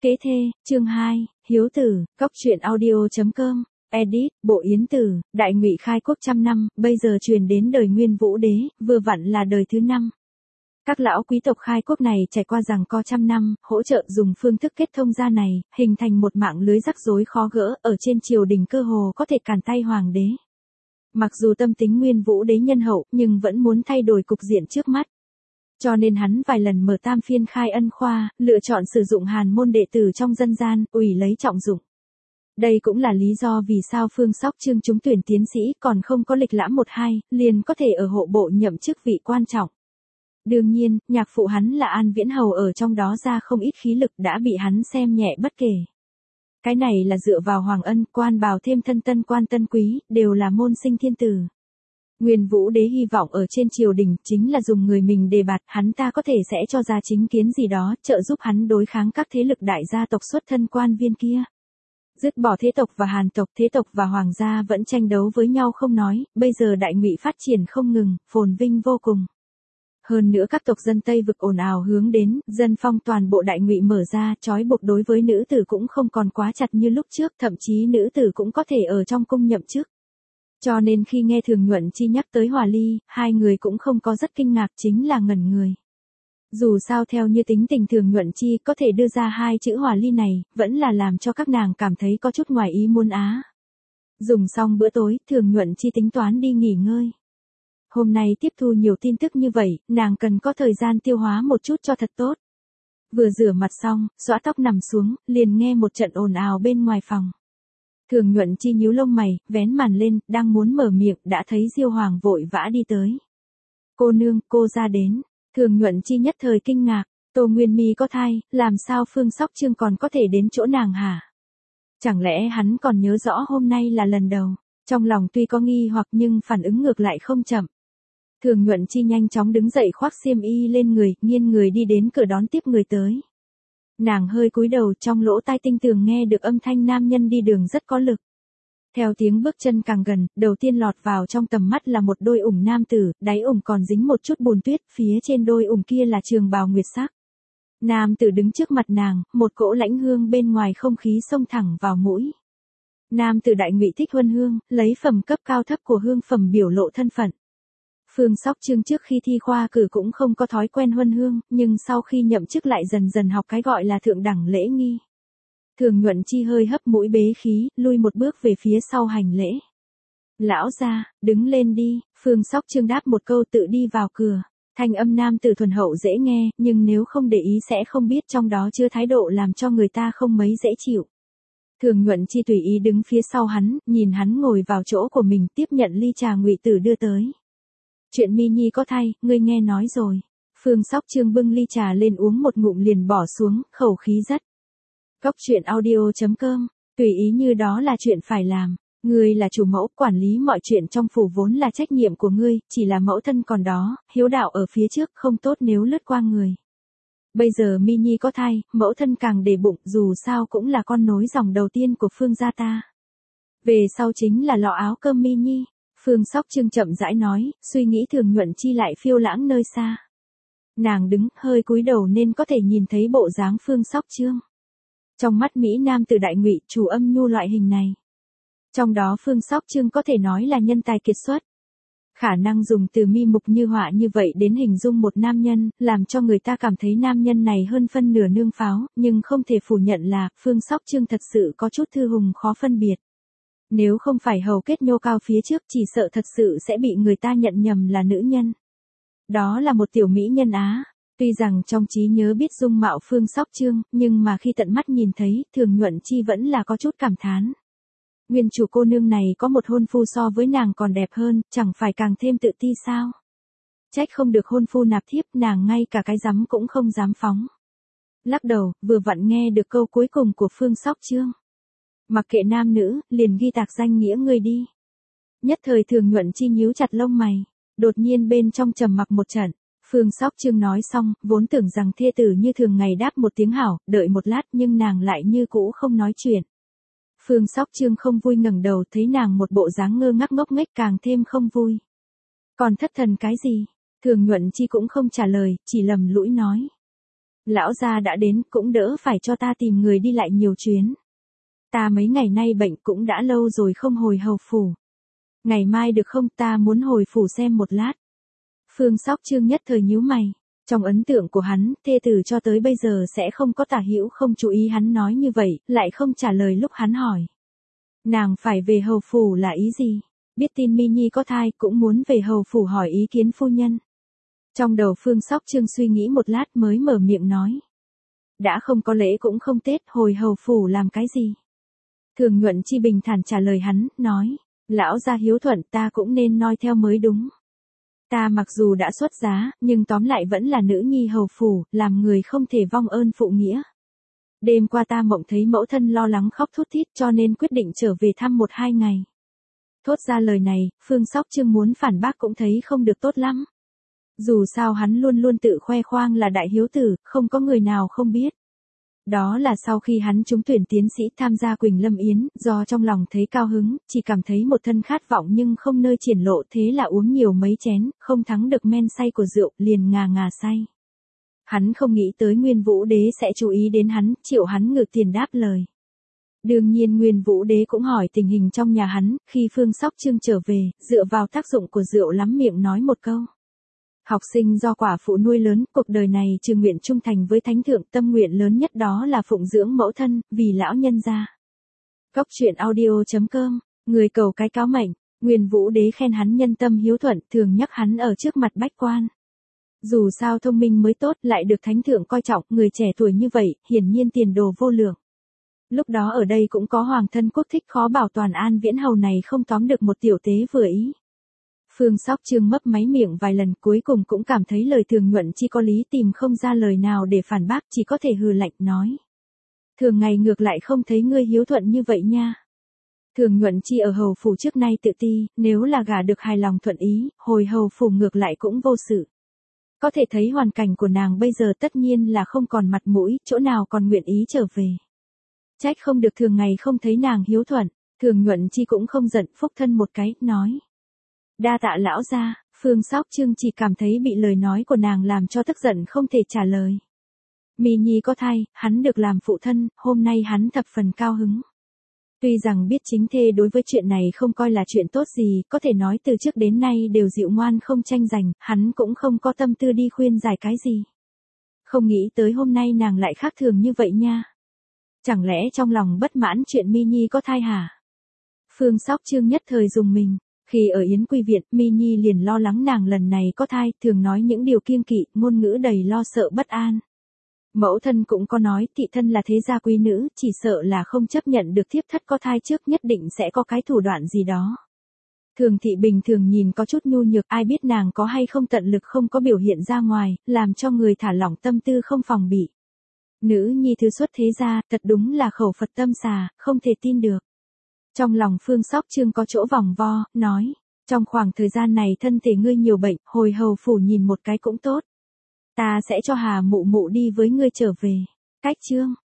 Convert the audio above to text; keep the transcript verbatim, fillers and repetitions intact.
Kế thê, chương hai, Hiếu tử, Cóc truyện audio.com, edit, Bộ Yến Tử, Đại Ngụy khai quốc trăm năm, bây giờ truyền đến đời Nguyên Vũ Đế, vừa vặn là đời thứ năm. Các lão quý tộc khai quốc này trải qua rằng co trăm năm, hỗ trợ dùng phương thức kết thông gia này, hình thành một mạng lưới rắc rối khó gỡ, ở trên triều đình cơ hồ có thể cản tay hoàng đế. Mặc dù tâm tính Nguyên Vũ Đế nhân hậu, nhưng vẫn muốn thay đổi cục diện trước mắt. Cho nên hắn vài lần mở tam phiên khai ân khoa, lựa chọn sử dụng hàn môn đệ tử trong dân gian, ủy lấy trọng dụng. Đây cũng là lý do vì sao Phương Sóc Chương trúng tuyển tiến sĩ còn không có lịch lãm một hai, liền có thể ở hộ bộ nhậm chức vị quan trọng. Đương nhiên, nhạc phụ hắn là An Viễn Hầu ở trong đó ra không ít khí lực đã bị hắn xem nhẹ bất kể. Cái này là dựa vào hoàng ân, quan bào thêm thân tân quan tân quý, đều là môn sinh thiên tử. Nguyên Vũ Đế hy vọng ở trên triều đình chính là dùng người mình đề bạt, hắn ta có thể sẽ cho ra chính kiến gì đó, trợ giúp hắn đối kháng các thế lực đại gia tộc xuất thân quan viên kia. Dứt bỏ thế tộc và hàn tộc, thế tộc và hoàng gia vẫn tranh đấu với nhau không nói, bây giờ Đại Ngụy phát triển không ngừng, phồn vinh vô cùng. Hơn nữa các tộc dân Tây vực ồn ào hướng đến, dân phong toàn bộ Đại Ngụy mở ra, trói buộc đối với nữ tử cũng không còn quá chặt như lúc trước, thậm chí nữ tử cũng có thể ở trong cung nhậm chức. Cho nên khi nghe Thường Nhuận Chi nhắc tới Hòa Ly, hai người cũng không có rất kinh ngạc, chính là ngẩn người. Dù sao theo như tính tình Thường Nhuận Chi có thể đưa ra hai chữ Hòa Ly này, vẫn là làm cho các nàng cảm thấy có chút ngoài ý muốn á. Dùng xong bữa tối, Thường Nhuận Chi tính toán đi nghỉ ngơi. Hôm nay tiếp thu nhiều tin tức như vậy, nàng cần có thời gian tiêu hóa một chút cho thật tốt. Vừa rửa mặt xong, xõa tóc nằm xuống, liền nghe một trận ồn ào bên ngoài phòng. Thường Nhuận Chi nhíu lông mày, vén màn lên, đang muốn mở miệng, đã thấy Diêu Hoàng vội vã đi tới. Cô nương, cô ra đến. Thường Nhuận Chi nhất thời kinh ngạc, Tô Nguyên Mi có thai, làm sao Phương Sóc Chương còn có thể đến chỗ nàng hả? Chẳng lẽ hắn còn nhớ rõ hôm nay là lần đầu? Trong lòng tuy có nghi hoặc nhưng phản ứng ngược lại không chậm. Thường Nhuận Chi nhanh chóng đứng dậy khoác xiêm y lên người, nghiêng người đi đến cửa đón tiếp người tới. Nàng hơi cúi đầu, trong lỗ tai tinh tường nghe được âm thanh nam nhân đi đường rất có lực. Theo tiếng bước chân càng gần, đầu tiên lọt vào trong tầm mắt là một đôi ủng nam tử, đáy ủng còn dính một chút bùn tuyết, phía trên đôi ủng kia là trường bào nguyệt sắc. Nam tử đứng trước mặt nàng, một cỗ lãnh hương bên ngoài không khí xông thẳng vào mũi. Nam tử Đại Ngụy thích huân hương, lấy phẩm cấp cao thấp của hương phẩm biểu lộ thân phận. Phương Sóc Chương trước khi thi khoa cử cũng không có thói quen huân hương, nhưng sau khi nhậm chức lại dần dần học cái gọi là thượng đẳng lễ nghi. Thường Nhuận Chi hơi hấp mũi bế khí, lui một bước về phía sau hành lễ. Lão gia, đứng lên đi, Phương Sóc Chương đáp một câu tự đi vào cửa. Thanh âm nam tử thuần hậu dễ nghe, nhưng nếu không để ý sẽ không biết trong đó chưa thái độ làm cho người ta không mấy dễ chịu. Thường Nhuận Chi tùy ý đứng phía sau hắn, nhìn hắn ngồi vào chỗ của mình tiếp nhận ly trà Ngụy Tử đưa tới. Chuyện Mi Nhi có thay, ngươi nghe nói rồi. Phương Sóc Chương bưng ly trà lên uống một ngụm liền bỏ xuống, khẩu khí rất. Cóc truyện audio.com, tùy ý như đó là chuyện phải làm. Ngươi là chủ mẫu, quản lý mọi chuyện trong phủ vốn là trách nhiệm của ngươi, chỉ là mẫu thân còn đó, hiếu đạo ở phía trước không tốt nếu lướt qua người. Bây giờ Mi Nhi có thai, mẫu thân càng để bụng, dù sao cũng là con nối dòng đầu tiên của Phương gia ta. Về sau chính là lọ áo cơm Mi Nhi. Phương Sóc Chương chậm rãi nói, suy nghĩ Thường Nhuận Chi lại phiêu lãng nơi xa. Nàng đứng, hơi cúi đầu nên có thể nhìn thấy bộ dáng Phương Sóc Chương. Trong mắt Mỹ Nam từ Đại Ngụy, chủ âm nhu loại hình này. Trong đó Phương Sóc Chương có thể nói là nhân tài kiệt xuất. Khả năng dùng từ mi mục như họa như vậy đến hình dung một nam nhân, làm cho người ta cảm thấy nam nhân này hơn phân nửa nương pháo, nhưng không thể phủ nhận là, Phương Sóc Chương thật sự có chút thư hùng khó phân biệt. Nếu không phải hầu kết nhô cao phía trước chỉ sợ thật sự sẽ bị người ta nhận nhầm là nữ nhân. Đó là một tiểu mỹ nhân Á. Tuy rằng trong trí nhớ biết dung mạo Phương Sóc Chương, nhưng mà khi tận mắt nhìn thấy, Thường Nhuận Chi vẫn là có chút cảm thán. Nguyên chủ cô nương này có một hôn phu so với nàng còn đẹp hơn, chẳng phải càng thêm tự ti sao? Trách không được hôn phu nạp thiếp, nàng ngay cả cái rắm cũng không dám phóng. Lắc đầu, vừa vặn nghe được câu cuối cùng của Phương Sóc Chương. Mặc kệ nam nữ, liền ghi tạc danh nghĩa ngươi đi. Nhất thời Thường Nhuận Chi nhíu chặt lông mày, đột nhiên bên trong trầm mặc một trận. Phương Sóc Chương nói xong, vốn tưởng rằng thê tử như thường ngày đáp một tiếng hảo, đợi một lát nhưng nàng lại như cũ không nói chuyện. Phương Sóc Chương không vui ngẩng đầu thấy nàng một bộ dáng ngơ ngác ngốc nghếch càng thêm không vui. Còn thất thần cái gì? Thường Nhuận Chi cũng không trả lời, chỉ lầm lũi nói. Lão gia đã đến cũng đỡ phải cho ta tìm người đi lại nhiều chuyến. Ta mấy ngày nay bệnh cũng đã lâu rồi không hồi hầu phủ. Ngày mai được không, ta muốn hồi phủ xem một lát. Phương Sóc Trương nhất thời nhíu mày. Trong ấn tượng của hắn, thê tử cho tới bây giờ sẽ không có tả hữu không chú ý hắn nói như vậy, lại không trả lời lúc hắn hỏi. Nàng phải về hầu phủ là ý gì? Biết tin Mi Nhi có thai cũng muốn về hầu phủ hỏi ý kiến phu nhân. Trong đầu Phương Sóc Trương suy nghĩ một lát mới mở miệng nói. Đã không có lễ cũng không Tết, hồi hầu phủ làm cái gì? Thường Nhuận Chi bình thản trả lời hắn, nói. Lão gia hiếu thuận ta cũng nên noi theo mới đúng. Ta mặc dù đã xuất giá, nhưng tóm lại vẫn là nữ nhi hầu phủ, làm người không thể vong ơn phụ nghĩa. Đêm qua ta mộng thấy mẫu thân lo lắng khóc thút thít cho nên quyết định trở về thăm một hai ngày. Thốt ra lời này, Phương Sóc Trương muốn phản bác cũng thấy không được tốt lắm. Dù sao hắn luôn luôn tự khoe khoang là đại hiếu tử, không có người nào không biết. Đó là sau khi hắn trúng tuyển tiến sĩ tham gia Quỳnh Lâm Yến, do trong lòng thấy cao hứng, chỉ cảm thấy một thân khát vọng nhưng không nơi triển lộ, thế là uống nhiều mấy chén, không thắng được men say của rượu, liền ngà ngà say. Hắn không nghĩ tới Nguyên Vũ Đế sẽ chú ý đến hắn, chịu hắn ngược tiền đáp lời. Đương nhiên Nguyên Vũ Đế cũng hỏi tình hình trong nhà hắn, khi Phương Sóc Trương trở về, dựa vào tác dụng của rượu lắm miệng nói một câu. Học sinh do quả phụ nuôi lớn, cuộc đời này trừ nguyện trung thành với thánh thượng, tâm nguyện lớn nhất đó là phụng dưỡng mẫu thân, vì lão nhân gia. Cốc truyện audio chấm com, người cầu cái cáo mệnh, Nguyên Vũ Đế khen hắn nhân tâm hiếu thuận, thường nhắc hắn ở trước mặt bách quan. Dù sao thông minh mới tốt, lại được thánh thượng coi trọng, người trẻ tuổi như vậy, hiển nhiên tiền đồ vô lượng. Lúc đó ở đây cũng có hoàng thân quốc thích, khó bảo toàn An Viễn Hầu này không tóm được một tiểu tế vừa ý. Phương Sóc Trương mấp máy miệng vài lần, cuối cùng cũng cảm thấy lời Thường Nhuận Chi có lý, tìm không ra lời nào để phản bác, chỉ có thể hừ lạnh nói. Thường ngày ngược lại không thấy ngươi hiếu thuận như vậy nha. Thường Nhuận Chi ở hầu phủ trước nay tự ti, nếu là gả được hài lòng thuận ý, hồi hầu phủ ngược lại cũng vô sự. Có thể thấy hoàn cảnh của nàng bây giờ tất nhiên là không còn mặt mũi, chỗ nào còn nguyện ý trở về. Trách không được thường ngày không thấy nàng hiếu thuận, Thường Nhuận Chi cũng không giận, phúc thân một cái, nói. Đa tạ lão gia. Phương Sóc Trương chỉ cảm thấy bị lời nói của nàng làm cho tức giận không thể trả lời. Mi Nhi có thai, hắn được làm phụ thân, hôm nay hắn thập phần cao hứng. Tuy rằng biết chính thê đối với chuyện này không coi là chuyện tốt gì, có thể nói từ trước đến nay đều dịu ngoan không tranh giành, hắn cũng không có tâm tư đi khuyên giải cái gì. Không nghĩ tới hôm nay nàng lại khác thường như vậy nha. Chẳng lẽ trong lòng bất mãn chuyện Mi Nhi có thai hả? Phương Sóc Trương nhất thời dùng mình. Khi ở Yến Quy Viện, Mi Nhi liền lo lắng nàng lần này có thai, thường nói những điều kiêng kỵ, ngôn ngữ đầy lo sợ bất an. Mẫu thân cũng có nói, thị thân là thế gia quý nữ, chỉ sợ là không chấp nhận được thiếp thất có thai trước, nhất định sẽ có cái thủ đoạn gì đó. Thường thị bình thường nhìn có chút nhu nhược, ai biết nàng có hay không tận lực không có biểu hiện ra ngoài, làm cho người thả lỏng tâm tư không phòng bị. Nữ nhi thứ xuất thế gia, thật đúng là khẩu Phật tâm xà, không thể tin được. Trong lòng Phương Sóc Trương có chỗ vòng vo, nói, trong khoảng thời gian này thân thể ngươi nhiều bệnh, hồi hầu phủ nhìn một cái cũng tốt. Ta sẽ cho Hà mụ mụ đi với ngươi trở về. Cách chương.